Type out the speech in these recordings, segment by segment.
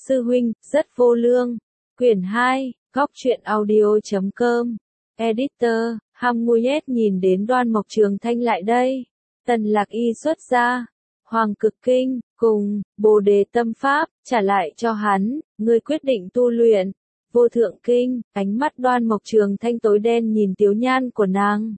sư huynh, rất vô lương. Quyển 2, Góc truyện audio.com. Editor, Hamuyet nhìn đến Đoan Mộc Trường Thanh lại đây. Tần Lạc Y xuất ra Hoàng Cực Kinh, cùng Bồ Đề Tâm Pháp, trả lại cho hắn, ngươi quyết định tu luyện Vô Thượng Kinh. Ánh mắt Đoan Mộc Trường Thanh tối đen nhìn Tiếu Nhan của nàng.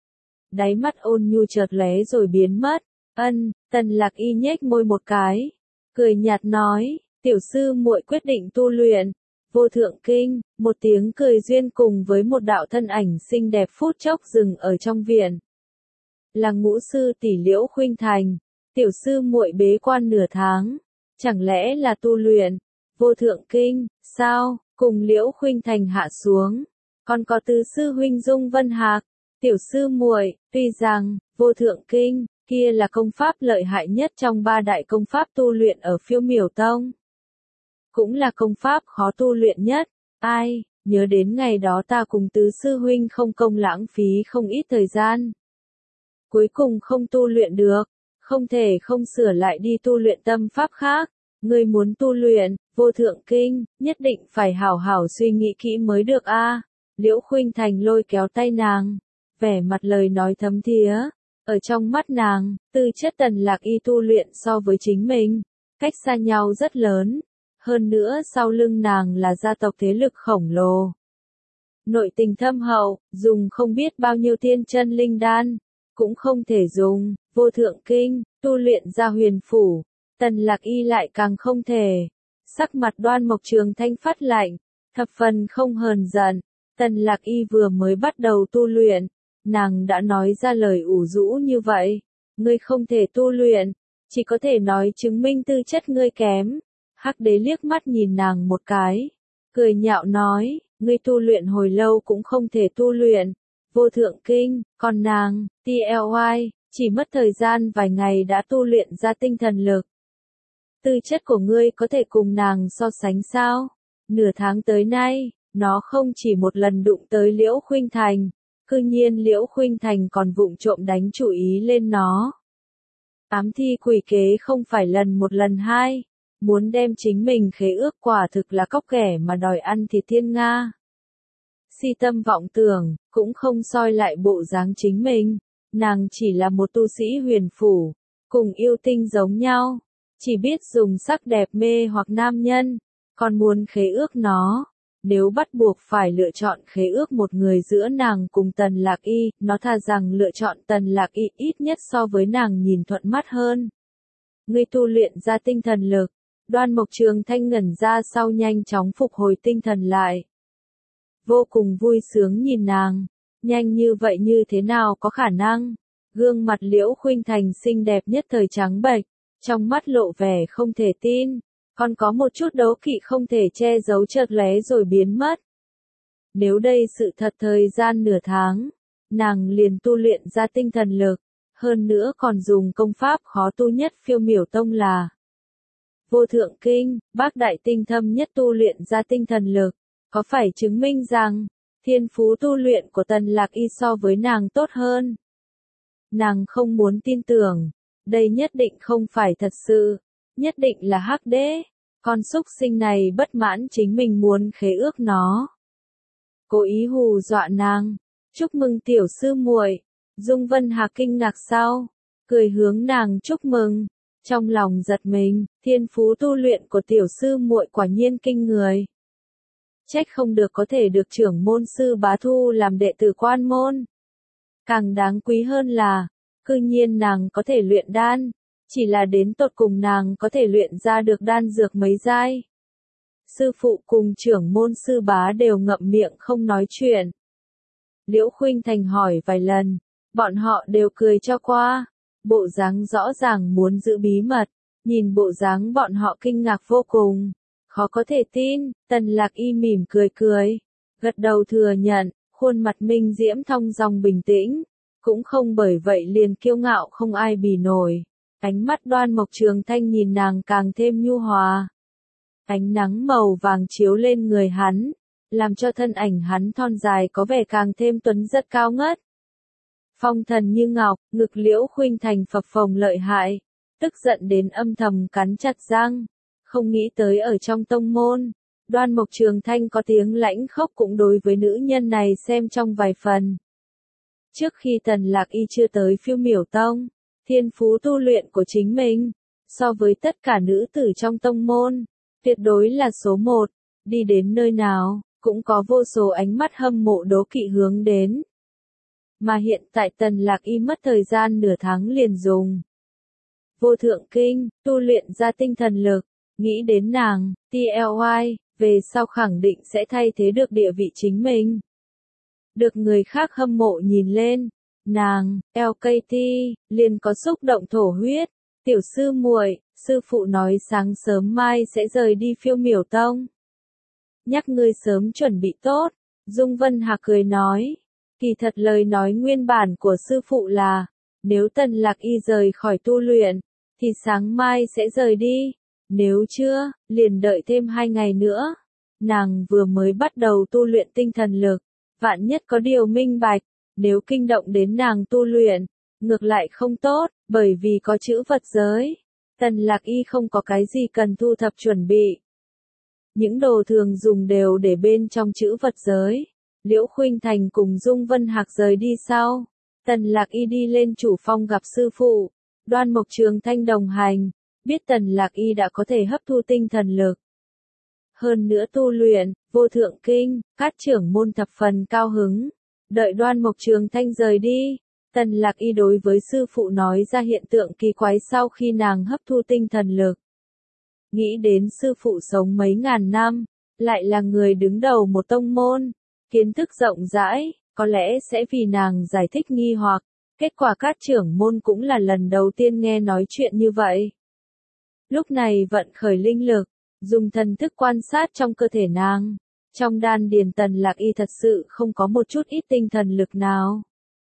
Đáy mắt ôn nhu chợt lóe rồi biến mất. Tần Lạc Y nhếch môi một cái, cười nhạt nói, tiểu sư muội quyết định tu luyện Vô Thượng Kinh. Một tiếng cười duyên cùng với một đạo thân ảnh xinh đẹp phút chốc dừng ở trong viện. Là Ngũ sư tỷ Liễu Khuynh Thành. Tiểu sư muội bế quan nửa tháng, chẳng lẽ là tu luyện Vô Thượng Kinh, sao? Cùng Liễu Khuynh Thành hạ xuống, còn có tứ sư huynh Dung Vân Hạc. Tiểu sư muội, tuy rằng Vô Thượng Kinh kia là công pháp lợi hại nhất trong ba đại công pháp tu luyện ở Phiêu Miểu Tông, cũng là công pháp khó tu luyện nhất. Ai, nhớ đến ngày đó ta cùng tứ sư huynh không công lãng phí không ít thời gian, cuối cùng không tu luyện được, không thể không sửa lại đi tu luyện tâm pháp khác. Ngươi muốn tu luyện Vô Thượng Kinh, nhất định phải hảo hảo suy nghĩ kỹ mới được a. Liễu Khuynh Thành lôi kéo tay nàng, vẻ mặt lời nói thấm thía. Ở trong mắt nàng, tư chất Tần Lạc Y tu luyện so với chính mình, cách xa nhau rất lớn. Hơn nữa sau lưng nàng là gia tộc thế lực khổng lồ, nội tình thâm hậu, dùng không biết bao nhiêu thiên chân linh đan, cũng không thể dùng Vô Thượng Kinh tu luyện ra huyền phủ. Tần Lạc Y lại càng không thể. Sắc mặt Đoan Mộc Trường Thanh phát lạnh, thập phần không hờn giận. Tần Lạc Y vừa mới bắt đầu tu luyện, nàng đã nói ra lời ủ rũ như vậy. Ngươi không thể tu luyện, chỉ có thể nói chứng minh tư chất ngươi kém. Hắc Đế liếc mắt nhìn nàng một cái, cười nhạo nói, ngươi tu luyện hồi lâu cũng không thể tu luyện Vô Thượng Kinh, còn nàng, TLY, chỉ mất thời gian vài ngày đã tu luyện ra tinh thần lực. Tư chất của ngươi có thể cùng nàng so sánh sao? Nửa tháng tới nay, nó không chỉ một lần đụng tới Liễu Khuynh Thành, cư nhiên Liễu Khuynh Thành còn vụng trộm đánh chủ ý lên nó. Ám thi quỷ kế không phải lần một lần hai, muốn đem chính mình khế ước quả thực là cóc ghẻ mà đòi ăn thịt thiên nga. Si tâm vọng tưởng, cũng không soi lại bộ dáng chính mình, nàng chỉ là một tu sĩ huyền phủ, cùng yêu tinh giống nhau. Chỉ biết dùng sắc đẹp mê hoặc nam nhân, còn muốn khế ước nó. Nếu bắt buộc phải lựa chọn khế ước một người giữa nàng cùng Tần Lạc Y, nó thà rằng lựa chọn Tần Lạc Y ít nhất so với nàng nhìn thuận mắt hơn. Ngươi tu luyện ra tinh thần lực. Đoan Mộc Trường Thanh ngẩn ra sau nhanh chóng phục hồi tinh thần lại. Vô cùng vui sướng nhìn nàng. Nhanh như vậy như thế nào có khả năng? Gương mặt Liễu Khuynh Thành xinh đẹp nhất thời trắng bệch, trong mắt lộ vẻ không thể tin, còn có một chút đấu kỵ không thể che giấu chợt lóe rồi biến mất. Nếu đây sự thật thời gian nửa tháng, nàng liền tu luyện ra tinh thần lực, hơn nữa còn dùng công pháp khó tu nhất Phiêu Miểu Tông là Vô Thượng Kinh, bác đại tinh thâm nhất tu luyện ra tinh thần lực, có phải chứng minh rằng thiên phú tu luyện của Tần Lạc Y so với nàng tốt hơn? Nàng không muốn tin tưởng. Đây nhất định không phải thật sự, nhất định là Hắc Đế, con súc sinh này bất mãn chính mình muốn khế ước nó. Cố ý hù dọa nàng. Chúc mừng tiểu sư muội. Dung Vân Hạc kinh ngạc sau, cười hướng nàng chúc mừng, trong lòng giật mình, thiên phú tu luyện của tiểu sư muội quả nhiên kinh người. Trách không được có thể được trưởng môn sư bá thu làm đệ tử quan môn. Càng đáng quý hơn là, cư nhiên nàng có thể luyện đan, chỉ là đến tột cùng nàng có thể luyện ra được đan dược mấy giai. Sư phụ cùng trưởng môn sư bá đều ngậm miệng không nói chuyện. Liễu Khuynh Thành hỏi vài lần, bọn họ đều cười cho qua, bộ dáng rõ ràng muốn giữ bí mật, nhìn bộ dáng bọn họ kinh ngạc vô cùng, khó có thể tin. Tần Lạc Y mỉm cười cười, gật đầu thừa nhận, khuôn mặt minh diễm thong dong bình tĩnh. Cũng không bởi vậy liền kiêu ngạo không ai bì nổi. Ánh mắt Đoan Mộc Trường Thanh nhìn nàng càng thêm nhu hòa. Ánh nắng màu vàng chiếu lên người hắn, làm cho thân ảnh hắn thon dài có vẻ càng thêm tuấn rất cao ngất. Phong thần như ngọc, ngực Liễu Khuynh Thành phập phồng lợi hại, tức giận đến âm thầm cắn chặt răng, Không nghĩ tới ở trong tông môn, Đoan Mộc Trường Thanh có tiếng lãnh khốc cũng đối với nữ nhân này xem trong vài phần. Trước khi Tần Lạc Y chưa tới Phiêu Miểu Tông, thiên phú tu luyện của chính mình, so với tất cả nữ tử trong tông môn, tuyệt đối là số một, đi đến nơi nào, cũng có vô số ánh mắt hâm mộ đố kỵ hướng đến. Mà hiện tại Tần Lạc Y mất thời gian nửa tháng liền dùng Vô Thượng Kinh, tu luyện ra tinh thần lực, nghĩ đến nàng, TLY, về sau khẳng định sẽ thay thế được địa vị chính mình. Được người khác hâm mộ nhìn lên, nàng, LKT, liền có xúc động thổ huyết, tiểu sư muội, sư phụ nói sáng sớm mai sẽ rời đi Phiêu Miểu Tông. Nhắc ngươi sớm chuẩn bị tốt, Dung Vân Hạc cười nói, kỳ thật lời nói nguyên bản của sư phụ là, nếu Tần Lạc Y rời khỏi tu luyện, thì sáng mai sẽ rời đi, nếu chưa, liền đợi thêm 2 ngày nữa. Nàng vừa mới bắt đầu tu luyện tinh thần lực, vạn nhất có điều minh bạch, nếu kinh động đến nàng tu luyện, ngược lại không tốt, bởi vì có chữ vật giới. Tần Lạc Y không có cái gì cần thu thập chuẩn bị. Những đồ thường dùng đều để bên trong chữ vật giới. Liễu Khuynh Thành cùng Dung Vân Hạc rời đi sau. Tần Lạc Y đi lên chủ phong gặp sư phụ. Đoan Mộc Trường Thanh đồng hành, biết Tần Lạc Y đã có thể hấp thu tinh thần lực. Hơn nữa tu luyện, Vô Thượng Kinh, các trưởng môn thập phần cao hứng. Đợi Đoan Mộc Trường Thanh rời đi, Tần Lạc Y đối với sư phụ nói ra hiện tượng kỳ quái sau khi nàng hấp thu tinh thần lực. Nghĩ đến sư phụ sống mấy ngàn năm, lại là người đứng đầu một tông môn, kiến thức rộng rãi, có lẽ sẽ vì nàng giải thích nghi hoặc. Kết quả các trưởng môn cũng là lần đầu tiên nghe nói chuyện như vậy. Lúc này vận khởi linh lực, dùng thần thức quan sát trong cơ thể nàng. Trong đan điền Tần Lạc Y thật sự không có một chút ít tinh thần lực nào.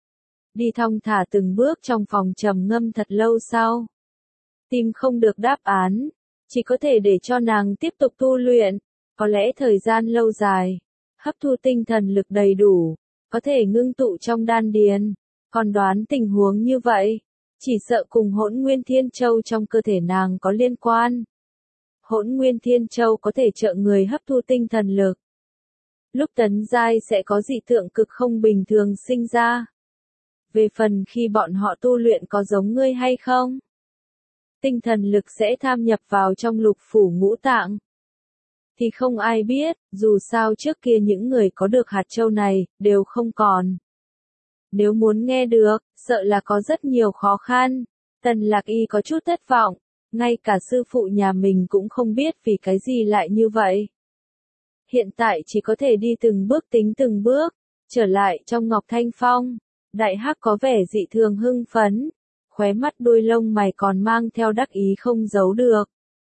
Đi thong thả từng bước trong phòng trầm ngâm thật lâu sau. Tìm không được đáp án, chỉ có thể để cho nàng tiếp tục tu luyện, có lẽ thời gian lâu dài, hấp thu tinh thần lực đầy đủ, có thể ngưng tụ trong đan điền. Còn đoán tình huống như vậy, chỉ sợ cùng Hỗn Nguyên Thiên Châu trong cơ thể nàng có liên quan. Hỗn Nguyên Thiên Châu có thể trợ người hấp thu tinh thần lực. Lúc tấn giai sẽ có dị tượng cực không bình thường sinh ra. Về phần khi bọn họ tu luyện có giống ngươi hay không? Tinh thần lực sẽ tham nhập vào trong lục phủ ngũ tạng. Thì không ai biết, dù sao trước kia những người có được hạt châu này, đều không còn. Nếu muốn nghe được, sợ là có rất nhiều khó khăn. Tần Lạc Y có chút thất vọng, ngay cả sư phụ nhà mình cũng không biết vì cái gì lại như vậy. Hiện tại chỉ có thể đi từng bước tính từng bước, trở lại trong Ngọc Thanh Phong. Đại Hắc có vẻ dị thường hưng phấn, khóe mắt đuôi lông mày còn mang theo đắc ý không giấu được.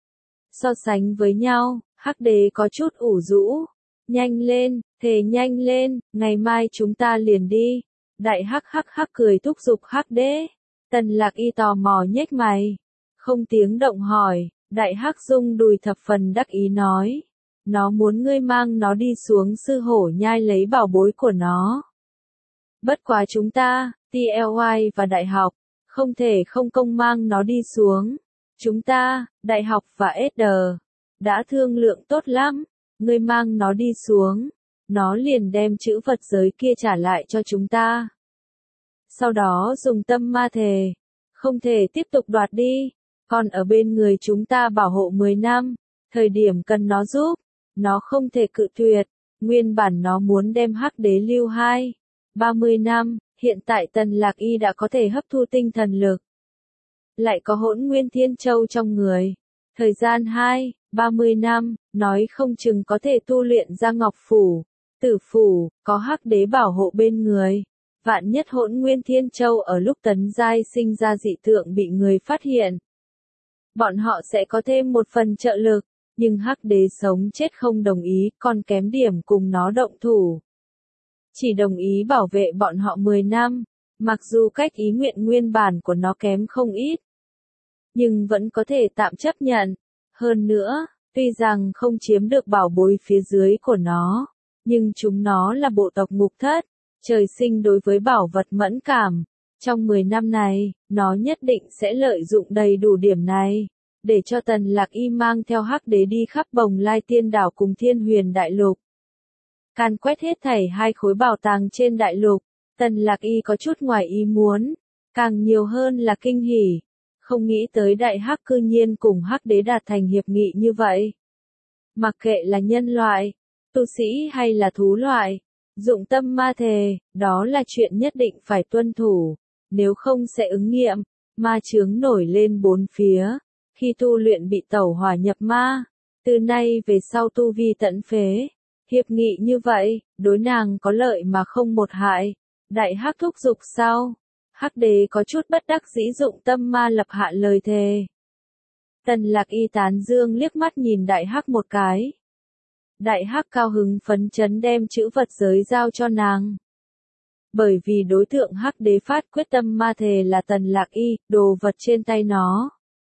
So sánh với nhau, Hắc Đế có chút ủ rũ. Nhanh lên, thề nhanh lên, ngày mai chúng ta liền đi. Đại Hắc hắc hắc cười thúc giục Hắc Đế. Tần Lạc Y tò mò nhếch mày, không tiếng động hỏi. Đại Hắc rung đùi thập phần đắc ý nói, nó muốn ngươi mang nó đi xuống Sư Hổ Nhai lấy bảo bối của nó. Bất quá chúng ta, TLY và đại học, không thể không công mang nó đi xuống. Chúng ta, đại học và SD, đã thương lượng tốt lắm, ngươi mang nó đi xuống, nó liền đem chữ vật giới kia trả lại cho chúng ta. Sau đó dùng tâm ma thề, không thể tiếp tục đoạt đi, còn ở bên người chúng ta bảo hộ 10 năm, thời điểm cần nó giúp, nó không thể cự tuyệt, nguyên bản nó muốn đem Hắc Đế lưu 30 năm, hiện tại Tần Lạc Y đã có thể hấp thu tinh thần lực. Lại có Hỗn Nguyên Thiên Châu trong người. Thời gian 30 năm, nói không chừng có thể tu luyện ra Ngọc Phủ, Tử Phủ, có Hắc Đế bảo hộ bên người. Vạn nhất Hỗn Nguyên Thiên Châu ở lúc tấn giai sinh ra dị tượng bị người phát hiện. Bọn họ sẽ có thêm một phần trợ lực, nhưng Hắc Đế sống chết không đồng ý, còn kém điểm cùng nó động thủ. Chỉ đồng ý bảo vệ bọn họ 10 năm, mặc dù cách ý nguyện nguyên bản của nó kém không ít. Nhưng vẫn có thể tạm chấp nhận. Hơn nữa, tuy rằng không chiếm được bảo bối phía dưới của nó, nhưng chúng nó là bộ tộc ngục thất, trời sinh đối với bảo vật mẫn cảm. Trong 10 năm này, nó nhất định sẽ lợi dụng đầy đủ điểm này. để cho Tần Lạc Y mang theo Hắc Đế đi khắp Bồng Lai Tiên Đảo cùng Thiên Huyền Đại Lục. Càn quét hết thảy 2 khối bảo tàng trên đại lục, Tần Lạc Y có chút ngoài ý muốn, càng nhiều hơn là kinh hỉ, không nghĩ tới Đại Hắc cư nhiên cùng Hắc Đế đạt thành hiệp nghị như vậy. Mặc kệ là nhân loại, tu sĩ hay là thú loại, dụng tâm ma thề, đó là chuyện nhất định phải tuân thủ, nếu không sẽ ứng nghiệm, ma chướng nổi lên 4 phía, khi tu luyện bị tẩu hỏa nhập ma, từ nay về sau tu vi tận phế. Hiệp nghị như vậy, đối nàng có lợi mà không một hại. Đại Hắc thúc giục sau. Hắc Đế có chút bất đắc dĩ dụng tâm ma lập hạ lời thề. Tần Lạc Y tán dương liếc mắt nhìn Đại Hắc một cái. Đại Hắc cao hứng phấn chấn đem chữ vật giới giao cho nàng. Bởi vì đối tượng Hắc Đế phát quyết tâm ma thề là Tần Lạc Y, đồ vật trên tay nó.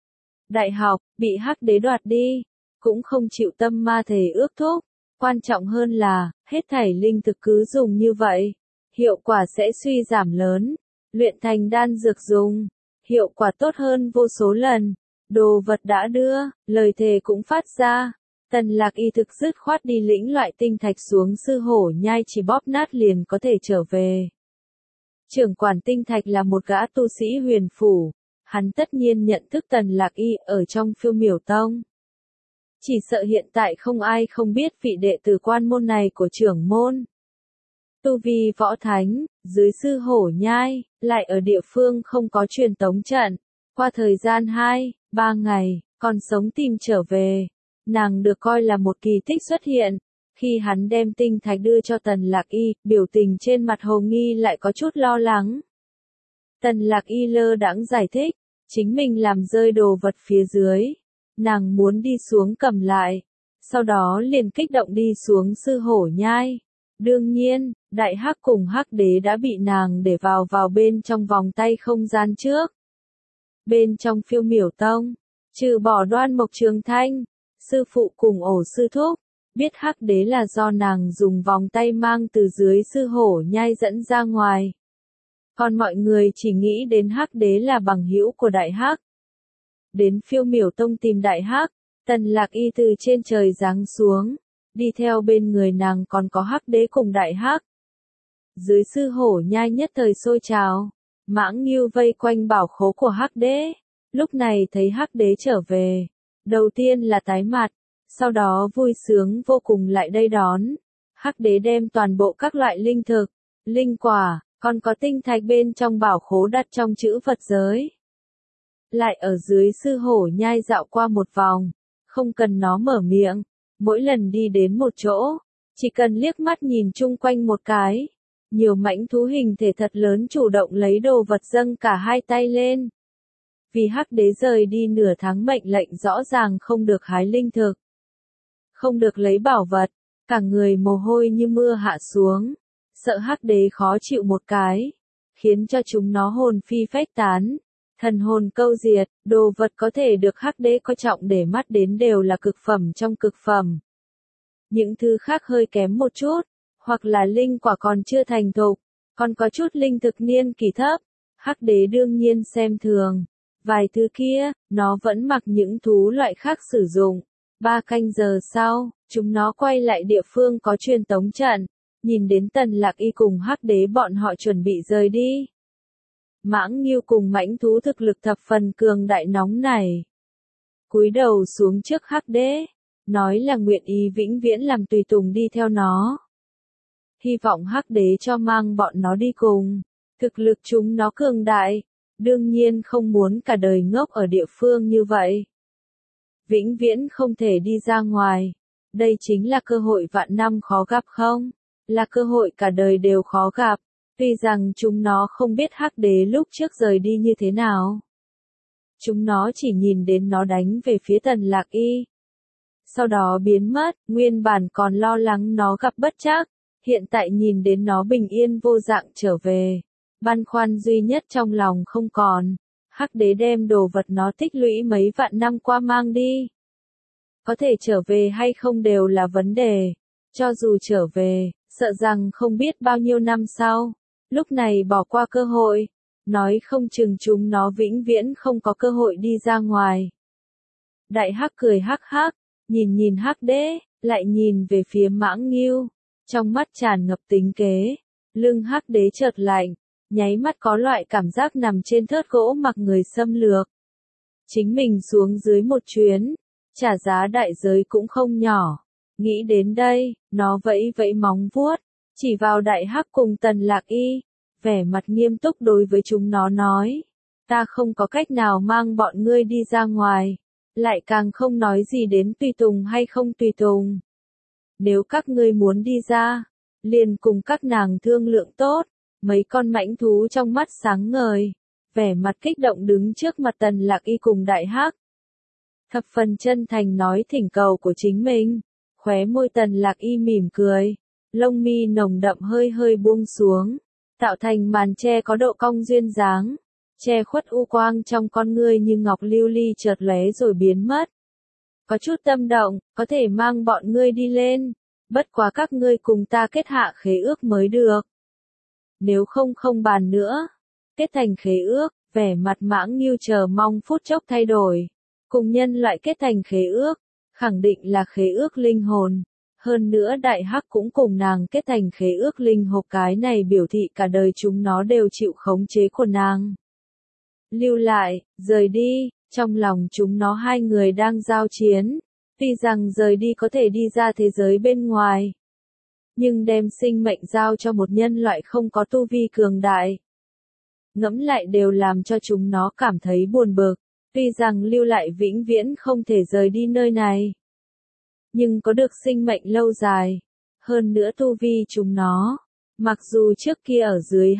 Đại học, bị Hắc Đế đoạt đi, cũng không chịu tâm ma thề ước thúc. Quan trọng hơn là, hết thảy linh thực cứ dùng như vậy, hiệu quả sẽ suy giảm lớn, luyện thành đan dược dùng, hiệu quả tốt hơn vô số lần, đồ vật đã đưa, lời thề cũng phát ra, Tần Lạc Y thực dứt khoát đi lĩnh loại tinh thạch xuống Sư Hổ Nhai chỉ bóp nát liền có thể trở về. Trưởng quản tinh thạch là một gã tu sĩ huyền phủ, hắn tất nhiên nhận thức Tần Lạc Y ở trong Phiêu Miểu Tông. Chỉ sợ hiện tại không ai không biết vị đệ tử quan môn này của trưởng môn. Tu vi võ thánh, dưới Sư Hổ Nhai, lại ở địa phương không có truyền tống trận. Qua thời gian 2-3 ngày, còn sống tìm trở về. Nàng được coi là một kỳ tích xuất hiện. Khi hắn đem tinh thạch đưa cho Tần Lạc Y, biểu tình trên mặt Hồ Nghi lại có chút lo lắng. Tần Lạc Y lơ đãng giải thích, chính mình làm rơi đồ vật phía dưới. Nàng muốn đi xuống cầm lại, sau đó liền kích động đi xuống Sư Hổ Nhai. Đương nhiên, Đại Hắc cùng Hắc Đế đã bị nàng để vào bên trong vòng tay không gian trước. Bên trong Phiêu Miểu Tông, trừ bỏ Đoan Mộc Trường Thanh, sư phụ cùng Ổ sư thúc, biết Hắc Đế là do nàng dùng vòng tay mang từ dưới Sư Hổ Nhai dẫn ra ngoài. Còn mọi người chỉ nghĩ đến Hắc Đế là bằng hữu của Đại Hắc. Đến Phiêu Miểu Tông tìm Đại Hắc, Tần Lạc Y từ trên trời giáng xuống, đi theo bên người nàng còn có Hắc Đế cùng Đại Hắc. Dưới Sư Hổ Nhai nhất thời sôi trào, Mãng Ngưu vây quanh bảo khố của Hắc Đế, lúc này thấy Hắc Đế trở về, đầu tiên là tái mặt, sau đó vui sướng vô cùng lại đây đón. Hắc Đế đem toàn bộ các loại linh thực, linh quả, còn có tinh thạch bên trong bảo khố đặt trong chữ vật giới. Lại ở dưới Sư Hổ Nhai dạo qua một vòng, không cần nó mở miệng, mỗi lần đi đến một chỗ, chỉ cần liếc mắt nhìn chung quanh một cái, nhiều mãnh thú hình thể thật lớn chủ động lấy đồ vật dâng cả 2 tay lên. Vì Hắc Đế rời đi nửa tháng mệnh lệnh rõ ràng không được hái linh thực, không được lấy bảo vật, cả người mồ hôi như mưa hạ xuống, sợ Hắc Đế khó chịu một cái, khiến cho chúng nó hồn phi phách tán. Thần hồn câu diệt, đồ vật có thể được Hắc Đế coi trọng để mắt đến đều là cực phẩm trong cực phẩm. Những thứ khác hơi kém một chút, hoặc là linh quả còn chưa thành thục, còn có chút linh thực niên kỳ thấp, Hắc Đế đương nhiên xem thường. Vài thứ kia, nó vẫn mặc những thú loại khác sử dụng. 3 canh giờ sau, chúng nó quay lại địa phương có truyền tống trận, nhìn đến Tần Lạc Y cùng Hắc Đế bọn họ chuẩn bị rời đi. Mãng Ngưu cùng mãnh thú thực lực thập phần cường đại nóng này. Cúi đầu xuống trước Hắc Đế, nói là nguyện ý vĩnh viễn làm tùy tùng đi theo nó. Hy vọng Hắc Đế cho mang bọn nó đi cùng. Thực lực chúng nó cường đại, đương nhiên không muốn cả đời ngốc ở địa phương như vậy. Vĩnh viễn không thể đi ra ngoài. Đây chính là cơ hội vạn năm khó gặp không? Là cơ hội cả đời đều khó gặp. Tuy rằng chúng nó không biết Hắc Đế lúc trước rời đi như thế nào. Chúng nó chỉ nhìn đến nó đánh về phía Tần Lạc Y. Sau đó biến mất, nguyên bản còn lo lắng nó gặp bất trắc, hiện tại nhìn đến nó bình yên vô dạng trở về. Băn khoăn duy nhất trong lòng không còn. Hắc Đế đem đồ vật nó tích lũy mấy vạn năm qua mang đi. Có thể trở về hay không đều là vấn đề. Cho dù trở về, sợ rằng không biết bao nhiêu năm sau. Lúc này bỏ qua cơ hội, nói không chừng chúng nó vĩnh viễn không có cơ hội đi ra ngoài. Đại Hắc cười hắc hắc, nhìn nhìn Hắc Đế, lại nhìn về phía Mãng Ngưu, trong mắt tràn ngập tính kế. Lưng Hắc Đế chợt lạnh, nháy mắt có loại cảm giác nằm trên thớt gỗ mặc người xâm lược. Chính mình xuống dưới một chuyến, trả giá đại giới cũng không nhỏ. Nghĩ đến đây, nó vẫy vẫy móng vuốt, chỉ vào Đại Hắc cùng Tần Lạc Y, vẻ mặt nghiêm túc đối với chúng nó nói. Ta không có cách nào mang bọn ngươi đi ra ngoài, lại càng không nói gì đến tùy tùng hay không tùy tùng. Nếu các ngươi muốn đi ra, liền cùng các nàng thương lượng tốt. Mấy con mãnh thú trong mắt sáng ngời, vẻ mặt kích động đứng trước mặt Tần Lạc Y cùng Đại Hắc. Thập phần chân thành nói thỉnh cầu của chính mình, khóe môi Tần Lạc Y mỉm cười, lông mi nồng đậm hơi hơi buông xuống, tạo thành màn che có độ cong duyên dáng, che khuất u quang trong con ngươi như ngọc lưu ly chợt lóe rồi biến mất. Có chút tâm động, có thể mang bọn ngươi đi lên, bất quá các ngươi cùng ta kết hạ khế ước mới được. Nếu không không bàn nữa. Kết thành khế ước, vẻ mặt Mãng Ngưu chờ mong phút chốc thay đổi. Cùng nhân loại kết thành khế ước, khẳng định là khế ước linh hồn. Hơn nữa Đại Hắc cũng cùng nàng kết thành khế ước linh hồn, cái này biểu thị cả đời chúng nó đều chịu khống chế của nàng. Lưu lại, rời đi, trong lòng chúng nó hai người đang giao chiến. Tuy rằng rời đi có thể đi ra thế giới bên ngoài, nhưng đem sinh mệnh giao cho một nhân loại không có tu vi cường đại, ngẫm lại đều làm cho chúng nó cảm thấy buồn bực. Tuy rằng lưu lại vĩnh viễn không thể rời đi nơi này, nhưng có được sinh mệnh lâu dài, hơn nữa tu vi chúng nó, mặc dù trước kia ở dưới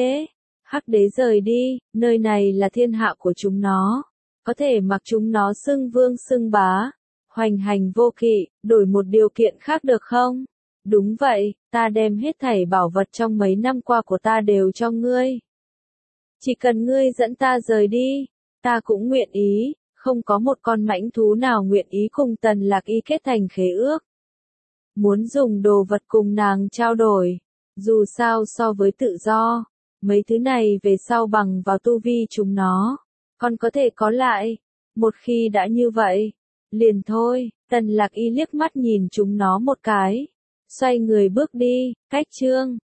Hắc Đế rời đi, nơi này là thiên hạ của chúng nó, có thể mặc chúng nó xưng vương xưng bá, hoành hành vô kỵ, đổi một điều kiện khác được không? Đúng vậy, ta đem hết thảy bảo vật trong mấy năm qua của ta đều cho ngươi. Chỉ cần ngươi dẫn ta rời đi, ta cũng nguyện ý, không có một con mãnh thú nào nguyện ý cùng Tần Lạc Y kết thành khế ước. Muốn dùng đồ vật cùng nàng trao đổi, dù sao so với tự do, mấy thứ này về sau bằng vào tu vi chúng nó, còn có thể có lại. Một khi đã như vậy, liền thôi. Tần Lạc Y liếc mắt nhìn chúng nó một cái, xoay người bước đi. Cách chương